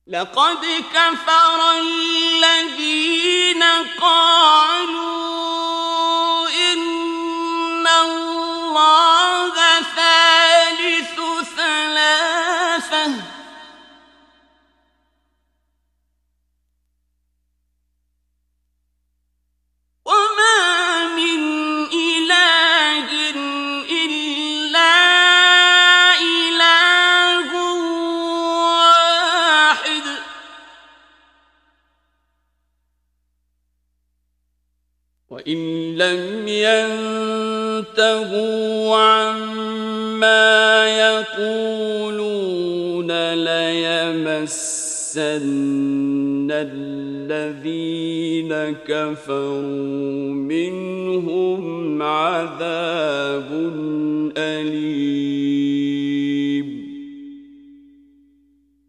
لقد كفر الذين قالوا إن الله ثالث ثلاثة وما من إله إلا إله واحد وإن لم ينتهوا عما يقولون ليمسن الذين كفروا منهم عذاب أليم